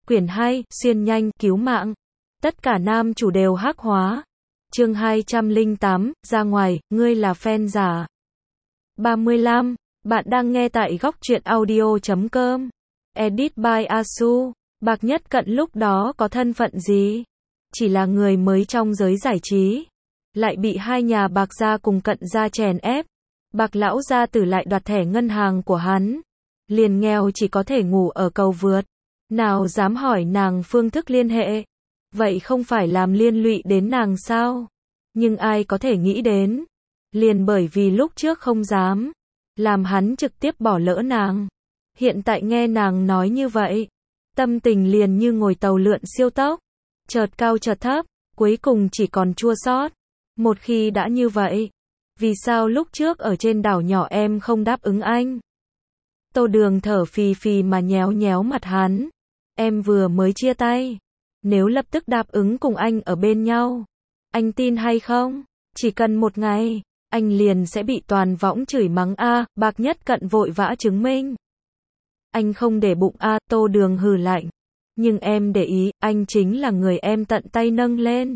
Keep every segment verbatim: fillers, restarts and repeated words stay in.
Quyển hai, xuyên nhanh, cứu mạng. Tất cả nam chủ đều hắc hóa. Chương hai trăm lẻ tám, ra ngoài, ngươi là fan giả. ba mươi lăm. Bạn đang nghe tại góc truyện audio chấm com. Edit by Asu. Bạc Nhất Cận lúc đó có thân phận gì? Chỉ là người mới trong giới giải trí. Lại bị hai nhà Bạc gia cùng Cận gia chèn ép. Bạc lão gia tử lại đoạt thẻ ngân hàng của hắn. Liền nghèo chỉ có thể ngủ ở cầu vượt. Nào dám hỏi nàng phương thức liên hệ. Vậy không phải làm liên lụy đến nàng sao? Nhưng ai có thể nghĩ đến. Liền bởi vì lúc trước không dám. Làm hắn trực tiếp bỏ lỡ nàng. Hiện tại nghe nàng nói như vậy. Tâm tình liền như ngồi tàu lượn siêu tốc. Chợt cao chợt thấp. Cuối cùng chỉ còn chua xót. Một khi đã như vậy. Vì sao lúc trước ở trên đảo nhỏ em không đáp ứng anh? Tô Đường thở phì phì mà nhéo nhéo mặt hắn. Em vừa mới chia tay. Nếu lập tức đáp ứng cùng anh ở bên nhau. Anh tin hay không? Chỉ cần một ngày. Anh liền sẽ bị toàn võng chửi mắng a. À, Bạc Nhất Cận vội vã chứng minh. Anh không để bụng a. À, Tô Đường hừ lạnh. Nhưng em để ý, anh chính là người em tận tay nâng lên.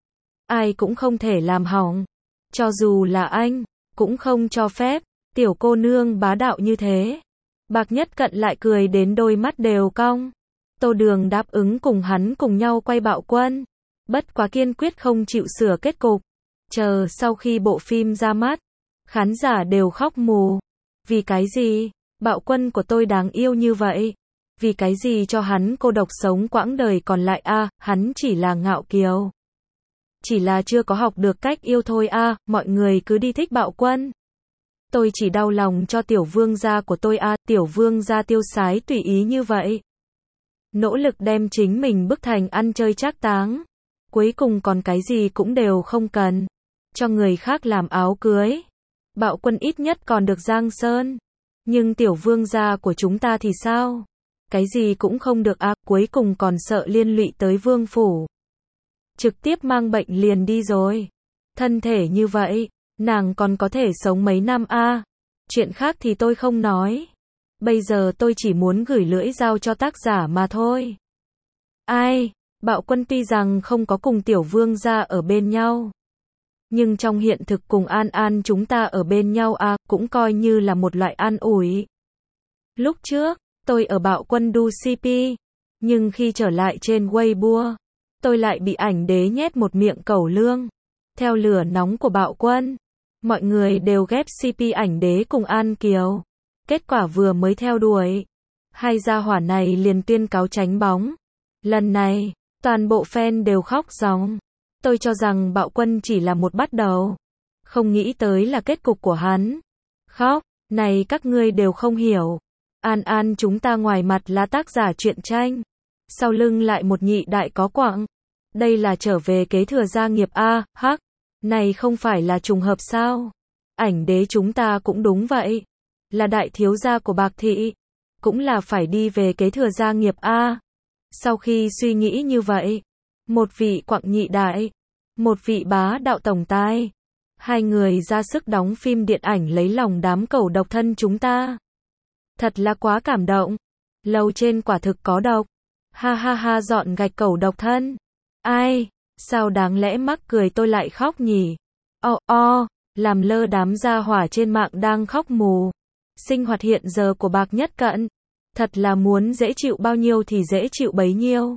Ai cũng không thể làm hỏng. Cho dù là anh, cũng không cho phép. Tiểu cô nương bá đạo như thế. Bạc Nhất Cận lại cười đến đôi mắt đều cong. Tô Đường đáp ứng cùng hắn cùng nhau quay Bạo Quân. Bất quá kiên quyết không chịu sửa kết cục. Chờ sau khi bộ phim ra mắt, khán giả đều khóc mù. Vì cái gì? Bạo Quân của tôi đáng yêu như vậy. Vì cái gì cho hắn cô độc sống quãng đời còn lại a? À, hắn chỉ là ngạo kiều. Chỉ là chưa có học được cách yêu thôi a. À, mọi người cứ đi thích Bạo Quân. Tôi chỉ đau lòng cho tiểu vương gia của tôi a. À, tiểu vương gia tiêu sái tùy ý như vậy. Nỗ lực đem chính mình bức thành ăn chơi trác táng. Cuối cùng còn cái gì cũng đều không cần. Cho người khác làm áo cưới. Bạo Quân ít nhất còn được Giang Sơn. Nhưng tiểu vương gia của chúng ta thì sao? Cái gì cũng không được à, cuối cùng còn sợ liên lụy tới vương phủ. Trực tiếp mang bệnh liền đi rồi. Thân thể như vậy, nàng còn có thể sống mấy năm a. À? Chuyện khác thì tôi không nói. Bây giờ tôi chỉ muốn gửi lưỡi dao cho tác giả mà thôi. Ai? Bạo Quân tuy rằng không có cùng tiểu vương gia ở bên nhau. Nhưng trong hiện thực cùng An An chúng ta ở bên nhau à, cũng coi như là một loại an ủi. Lúc trước, tôi ở Bạo Quân đu xê pê. Nhưng khi trở lại trên Weibo, tôi lại bị ảnh đế nhét một miệng cẩu lương. Theo lửa nóng của Bạo Quân, mọi người đều ghép xê pê ảnh đế cùng An Kiều. Kết quả vừa mới theo đuổi, hai gia hỏa này liền tuyên cáo tránh bóng. Lần này, toàn bộ fan đều khóc ròng. Tôi cho rằng Bạo Quân chỉ là một bắt đầu. Không nghĩ tới là kết cục của hắn. Khóc, này các ngươi đều không hiểu. An An chúng ta ngoài mặt là tác giả truyện tranh. Sau lưng lại một nhị đại có quặng. Đây là trở về kế thừa gia nghiệp a. Hắc. Này không phải là trùng hợp sao? Ảnh đế chúng ta cũng đúng vậy. Là đại thiếu gia của Bạc thị. Cũng là phải đi về kế thừa gia nghiệp a. Sau khi suy nghĩ như vậy, một vị quặng nhị đại, một vị bá đạo tổng tài, hai người ra sức đóng phim điện ảnh lấy lòng đám cẩu độc thân chúng ta. Thật là quá cảm động. Lầu trên quả thực có độc. Ha ha ha, dọn gạch cẩu độc thân. Ai? Sao đáng lẽ mắc cười tôi lại khóc nhỉ? O oh, o, oh, làm lơ đám gia hỏa trên mạng đang khóc mù. Sinh hoạt hiện giờ của Bạc Nhất Cận. Thật là muốn dễ chịu bao nhiêu thì dễ chịu bấy nhiêu.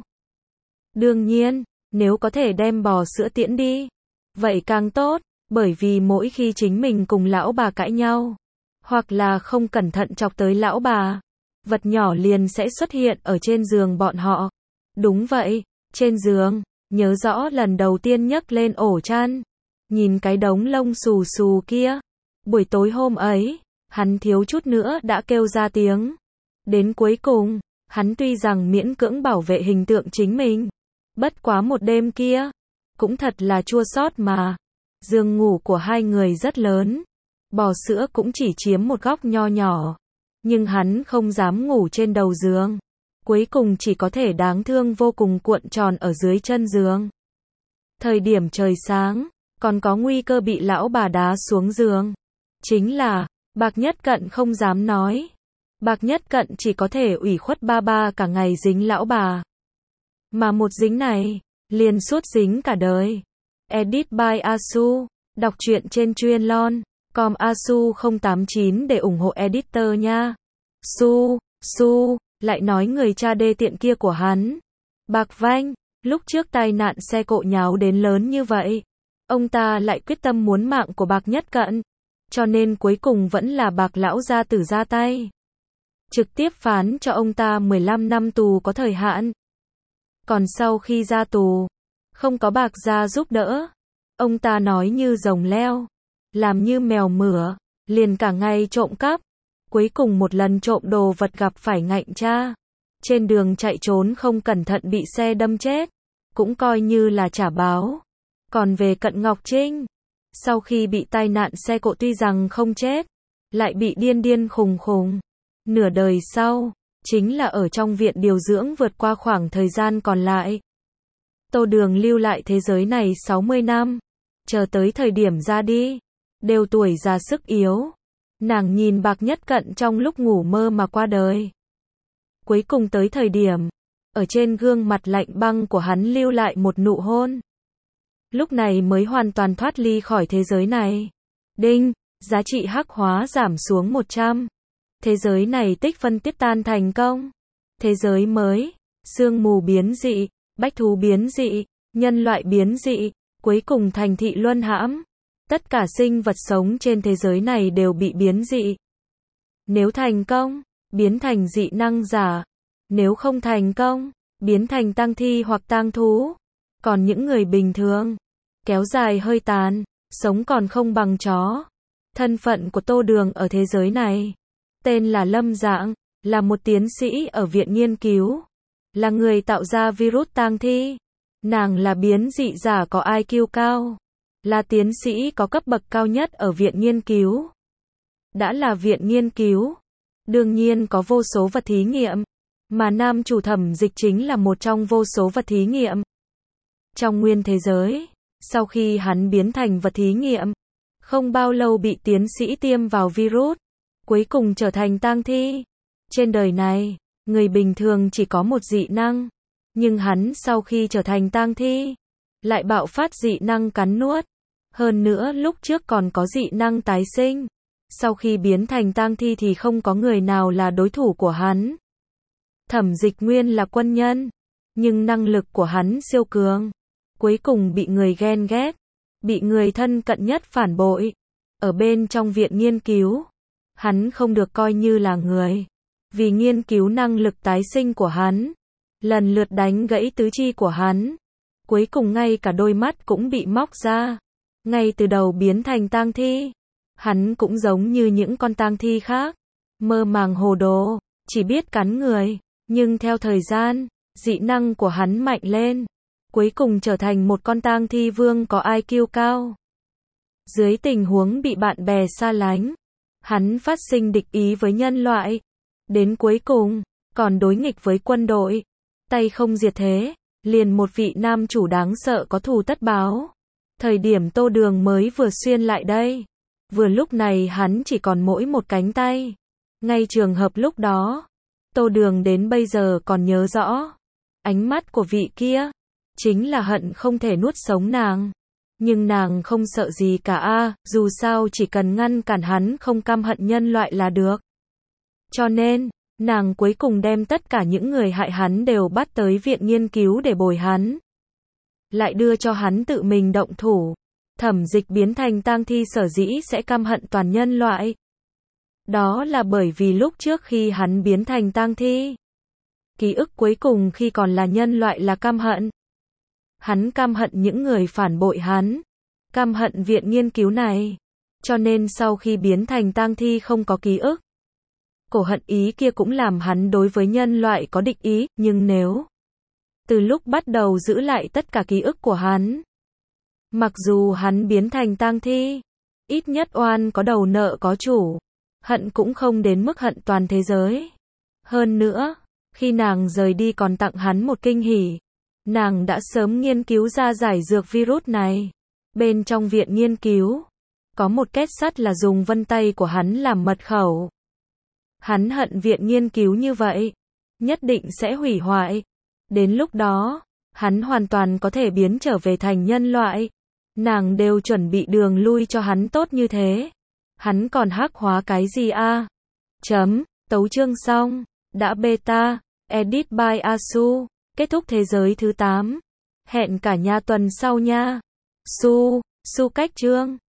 Đương nhiên, nếu có thể đem bò sữa tiễn đi, vậy càng tốt, bởi vì mỗi khi chính mình cùng lão bà cãi nhau, hoặc là không cẩn thận chọc tới lão bà, vật nhỏ liền sẽ xuất hiện ở trên giường bọn họ. Đúng vậy, trên giường, nhớ rõ lần đầu tiên nhấc lên ổ chăn, nhìn cái đống lông xù xù kia. Buổi tối hôm ấy, hắn thiếu chút nữa đã kêu ra tiếng. Đến cuối cùng, hắn tuy rằng miễn cưỡng bảo vệ hình tượng chính mình. Bất quá một đêm kia, cũng thật là chua xót mà. Giường ngủ của hai người rất lớn. Bò sữa cũng chỉ chiếm một góc nho nhỏ. Nhưng hắn không dám ngủ trên đầu giường. Cuối cùng chỉ có thể đáng thương vô cùng cuộn tròn ở dưới chân giường. Thời điểm trời sáng, còn có nguy cơ bị lão bà đá xuống giường. Chính là, Bạc Nhất Cận không dám nói. Bạc Nhất Cận chỉ có thể ủy khuất ba ba cả ngày dính lão bà. Mà một dính này, liền suốt dính cả đời. Edit by Asu. Đọc truyện trên chuyên lon. Com Asu không tám chín để ủng hộ editor nha. Su, Su, lại nói người cha đê tiện kia của hắn. Bạc Vanh, lúc trước tai nạn xe cộ nháo đến lớn như vậy. Ông ta lại quyết tâm muốn mạng của Bạc Nhất Cận. Cho nên cuối cùng vẫn là Bạc lão gia tử ra tay. Trực tiếp phán cho ông ta mười lăm năm tù có thời hạn. Còn sau khi ra tù, không có Bạc gia giúp đỡ. Ông ta nói như rồng leo, làm như mèo mửa, liền cả ngày trộm cắp. Cuối cùng một lần trộm đồ vật gặp phải ngạnh cha. Trên đường chạy trốn không cẩn thận bị xe đâm chết. Cũng coi như là trả báo. Còn về Cận Ngọc Trinh, sau khi bị tai nạn xe cộ tuy rằng không chết, lại bị điên điên khùng khùng. Nửa đời sau, chính là ở trong viện điều dưỡng vượt qua khoảng thời gian còn lại. Tô Đường lưu lại thế giới này sáu mươi năm, chờ tới thời điểm ra đi, đều tuổi già sức yếu. Nàng nhìn Bạc Nhất Cận trong lúc ngủ mơ mà qua đời. Cuối cùng tới thời điểm, ở trên gương mặt lạnh băng của hắn lưu lại một nụ hôn. Lúc này mới hoàn toàn thoát ly khỏi thế giới này. Đinh, giá trị hắc hóa giảm xuống một trăm. Thế giới này tích phân tiếp tan thành công. Thế giới mới, sương mù biến dị, bách thú biến dị, nhân loại biến dị, cuối cùng thành thị luân hãm. Tất cả sinh vật sống trên thế giới này đều bị biến dị. Nếu thành công, biến thành dị năng giả. Nếu không thành công, biến thành tang thi hoặc tang thú. Còn những người bình thường, kéo dài hơi tàn, sống còn không bằng chó. Thân phận của Tô Đường ở thế giới này, tên là Lâm Dạng, là một tiến sĩ ở viện nghiên cứu, là người tạo ra virus tang thi. Nàng là biến dị giả có i kiu cao, là tiến sĩ có cấp bậc cao nhất ở viện nghiên cứu. Đã là viện nghiên cứu, đương nhiên có vô số vật thí nghiệm, mà nam chủ Thẩm Dịch chính là một trong vô số vật thí nghiệm. Trong nguyên thế giới, sau khi hắn biến thành vật thí nghiệm, không bao lâu bị tiến sĩ tiêm vào virus, cuối cùng trở thành tang thi. Trên đời này, người bình thường chỉ có một dị năng, nhưng hắn sau khi trở thành tang thi, lại bạo phát dị năng cắn nuốt. Hơn nữa lúc trước còn có dị năng tái sinh. Sau khi biến thành tang thi thì không có người nào là đối thủ của hắn. Thẩm Dịch nguyên là quân nhân, nhưng năng lực của hắn siêu cường. Cuối cùng bị người ghen ghét, bị người thân cận nhất phản bội. Ở bên trong viện nghiên cứu, hắn không được coi như là người. Vì nghiên cứu năng lực tái sinh của hắn, lần lượt đánh gãy tứ chi của hắn. Cuối cùng ngay cả đôi mắt cũng bị móc ra. Ngay từ đầu biến thành tang thi, hắn cũng giống như những con tang thi khác, mơ màng hồ đồ, chỉ biết cắn người. Nhưng theo thời gian, dị năng của hắn mạnh lên, cuối cùng trở thành một con tang thi vương có i kiu cao. Dưới tình huống bị bạn bè xa lánh, hắn phát sinh địch ý với nhân loại. Đến cuối cùng, còn đối nghịch với quân đội. Tay không diệt thế, liền một vị nam chủ đáng sợ có thù tất báo. Thời điểm Tô Đường mới vừa xuyên lại đây. Vừa lúc này hắn chỉ còn mỗi một cánh tay. Ngay trường hợp lúc đó, Tô Đường đến bây giờ còn nhớ rõ. Ánh mắt của vị kia, chính là hận không thể nuốt sống nàng. Nhưng nàng không sợ gì cả a, dù sao chỉ cần ngăn cản hắn không căm hận nhân loại là được. Cho nên, nàng cuối cùng đem tất cả những người hại hắn đều bắt tới viện nghiên cứu để bồi hắn. Lại đưa cho hắn tự mình động thủ. Thẩm Dịch biến thành tang thi sở dĩ sẽ căm hận toàn nhân loại. Đó là bởi vì lúc trước khi hắn biến thành tang thi, ký ức cuối cùng khi còn là nhân loại là căm hận. Hắn căm hận những người phản bội hắn, căm hận viện nghiên cứu này. Cho nên sau khi biến thành tang thi không có ký ức. Cổ hận ý kia cũng làm hắn đối với nhân loại có địch ý, nhưng nếu từ lúc bắt đầu giữ lại tất cả ký ức của hắn, mặc dù hắn biến thành tang thi, ít nhất oan có đầu nợ có chủ, hận cũng không đến mức hận toàn thế giới. Hơn nữa, khi nàng rời đi còn tặng hắn một kinh hỉ. Nàng đã sớm nghiên cứu ra giải dược virus này. Bên trong viện nghiên cứu, có một kết sắt là dùng vân tay của hắn làm mật khẩu. Hắn hận viện nghiên cứu như vậy, nhất định sẽ hủy hoại. Đến lúc đó, hắn hoàn toàn có thể biến trở về thành nhân loại. Nàng đều chuẩn bị đường lui cho hắn tốt như thế. Hắn còn hắc hóa cái gì a? Chấm, tấu chương xong. Đã beta, edit by Asu. Kết thúc thế giới thứ tám. Hẹn cả nhà tuần sau nha. Su, su cách chương.